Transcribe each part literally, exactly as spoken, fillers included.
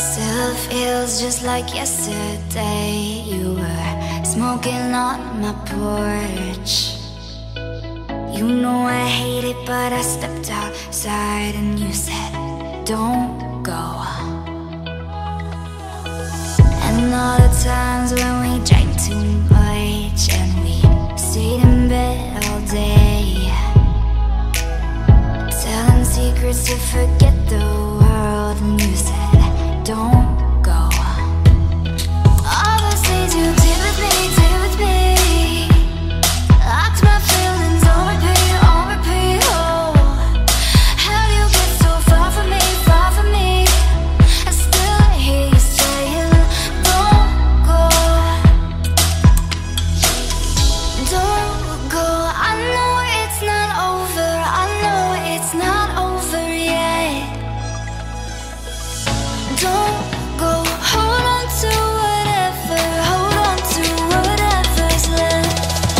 Still feels just like yesterday. You were smoking on my porch. You know I hate it, but I stepped outside and you said, don't go. And all the times when we drank too much and we stayed in bed all day, telling secrets to forget the world, and you said, don't go. All those things you did with me, did with me, locked my feelings on repeat, on repeat. Oh, how you get so far from me, far from me, I still hear you saying, don't go, don't go. I know it's not over, I know it's not over yet. Don't go, hold on to whatever, hold on to whatever's left.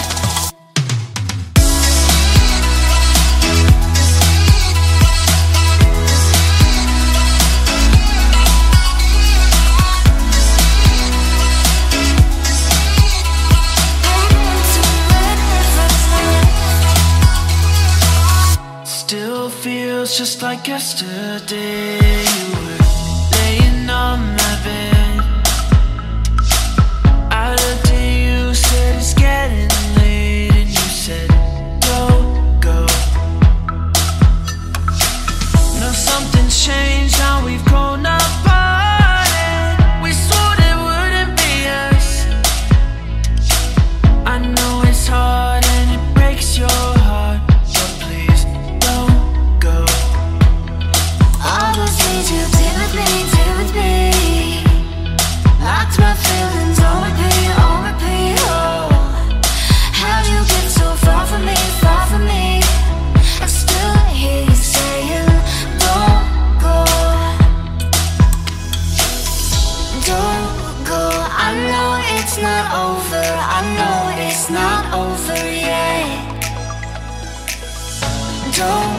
Still feels just like yesterday. You were laying on my bed. I looked at you, said it's getting late, and you said, don't go. Now something's changed, now we've grown apart, and we swore it wouldn't be us. I know it's hard and it breaks your heart, but please don't go. All those things you did with me, did with me, locked my feelings on repeat, on repeat. Oh, how you get so far from me, far from me, I still hear you saying, don't go, don't go. I know it's not over, I know it's not over yet. Don't